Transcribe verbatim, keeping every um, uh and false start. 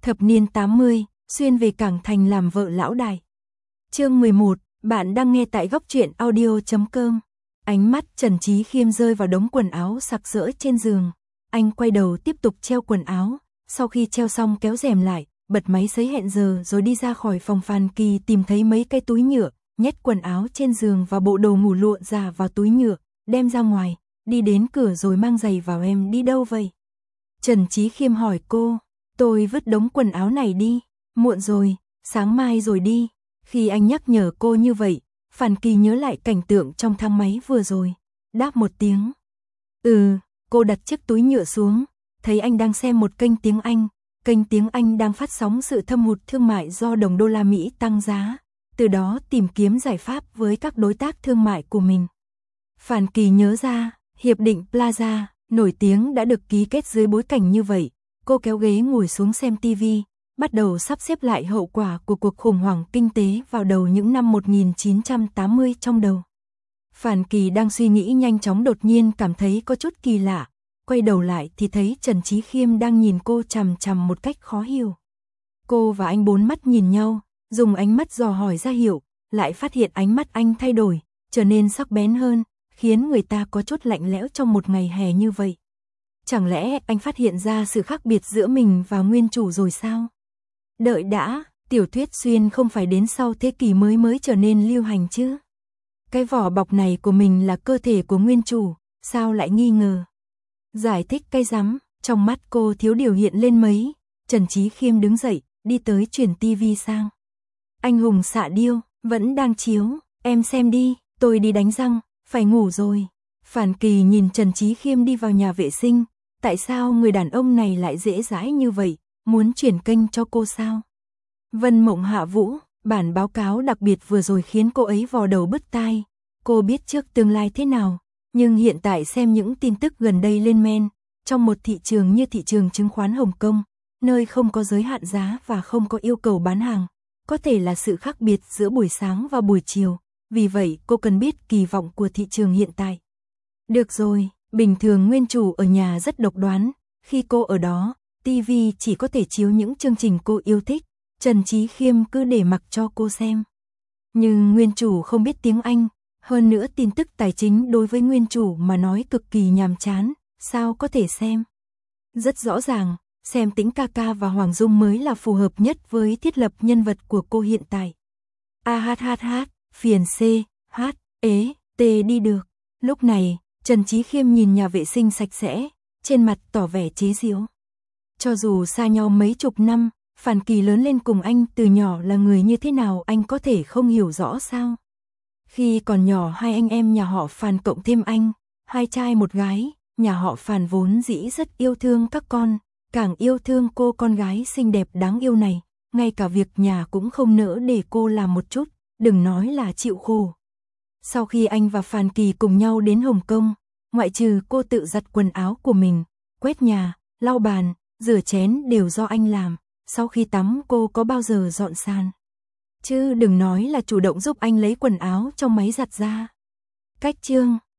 Thập niên tám mươi, xuyên về Cảng Thành làm vợ lão đại. Chương mười một, bạn đang nghe tại góc truyện audio chấm com. Ánh mắt Trần Chí Khiêm rơi vào đống quần áo sặc sỡ trên giường. Anh quay đầu tiếp tục treo quần áo, sau khi treo xong kéo rèm lại, bật máy sấy hẹn giờ rồi đi ra khỏi phòng. Phan Kỳ tìm thấy mấy cái túi nhựa, nhét quần áo trên giường và bộ đồ ngủ lụa giả vào túi nhựa, đem ra ngoài, đi đến cửa rồi mang giày vào. Em đi đâu vậy? Trần Chí Khiêm hỏi cô. Tôi vứt đống quần áo này đi, muộn rồi, sáng mai rồi đi. Khi anh nhắc nhở cô như vậy, Phan Kỳ nhớ lại cảnh tượng trong thang máy vừa rồi, đáp một tiếng. Ừ, cô đặt chiếc túi nhựa xuống, thấy anh đang xem một kênh tiếng Anh, kênh tiếng Anh đang phát sóng sự thâm hụt thương mại do đồng đô la Mỹ tăng giá, từ đó tìm kiếm giải pháp với các đối tác thương mại của mình. Phan Kỳ nhớ ra, Hiệp định Plaza, nổi tiếng đã được ký kết dưới bối cảnh như vậy. Cô kéo ghế ngồi xuống xem tivi, bắt đầu sắp xếp lại hậu quả của cuộc khủng hoảng kinh tế vào đầu những năm một nghìn chín trăm tám mươi trong đầu. Phan Kỳ đang suy nghĩ nhanh chóng đột nhiên cảm thấy có chút kỳ lạ, quay đầu lại thì thấy Trần Chí Khiêm đang nhìn cô chằm chằm một cách khó hiểu. Cô và anh bốn mắt nhìn nhau, dùng ánh mắt dò hỏi ra hiệu, lại phát hiện ánh mắt anh thay đổi, trở nên sắc bén hơn, khiến người ta có chút lạnh lẽo trong một ngày hè như vậy. Chẳng lẽ anh phát hiện ra sự khác biệt giữa mình và nguyên chủ rồi sao? Đợi đã, tiểu thuyết xuyên không phải đến sau thế kỷ mới mới trở nên lưu hành chứ? Cái vỏ bọc này của mình là cơ thể của nguyên chủ, sao lại nghi ngờ? Giải thích cái rắm, trong mắt cô thiếu điều hiện lên mấy. Trần Chí Khiêm đứng dậy, đi tới chuyển tivi sang. Anh hùng xạ điêu, vẫn đang chiếu, em xem đi, tôi đi đánh răng, phải ngủ rồi. Phan Kỳ nhìn Trần Chí Khiêm đi vào nhà vệ sinh, tại sao người đàn ông này lại dễ dãi như vậy, muốn chuyển kênh cho cô sao? Vân Mộng Hạ Vũ, bản báo cáo đặc biệt vừa rồi khiến cô ấy vò đầu bứt tai, cô biết trước tương lai thế nào, nhưng hiện tại xem những tin tức gần đây lên men, trong một thị trường như thị trường chứng khoán Hồng Kông, nơi không có giới hạn giá và không có yêu cầu bán hàng, có thể là sự khác biệt giữa buổi sáng và buổi chiều, vì vậy cô cần biết kỳ vọng của thị trường hiện tại. Được rồi, bình thường nguyên chủ ở nhà rất độc đoán, khi cô ở đó, tivi chỉ có thể chiếu những chương trình cô yêu thích, Trần Chí Khiêm cứ để mặc cho cô xem. Nhưng nguyên chủ không biết tiếng Anh, hơn nữa tin tức tài chính đối với nguyên chủ mà nói cực kỳ nhàm chán, sao có thể xem. Rất rõ ràng, xem Tĩnh Ca Ca và Hoàng Dung mới là phù hợp nhất với thiết lập nhân vật của cô hiện tại. A hát hát hát, phiền C, H, ế, T đi được. Lúc này, Trần Chí Khiêm nhìn nhà vệ sinh sạch sẽ, trên mặt tỏ vẻ chế giễu. Cho dù xa nhau mấy chục năm, Phan Kỳ lớn lên cùng anh từ nhỏ là người như thế nào anh có thể không hiểu rõ sao? Khi còn nhỏ hai anh em nhà họ Phan cộng thêm anh, hai trai một gái, nhà họ Phan vốn dĩ rất yêu thương các con, càng yêu thương cô con gái xinh đẹp đáng yêu này, ngay cả việc nhà cũng không nỡ để cô làm một chút, đừng nói là chịu khổ. Sau khi anh và Phan Kỳ cùng nhau đến Hồng Kông, ngoại trừ cô tự giặt quần áo của mình, quét nhà, lau bàn, rửa chén đều do anh làm, sau khi tắm cô có bao giờ dọn sàn. Chứ đừng nói là chủ động giúp anh lấy quần áo trong máy giặt ra. Cách chương,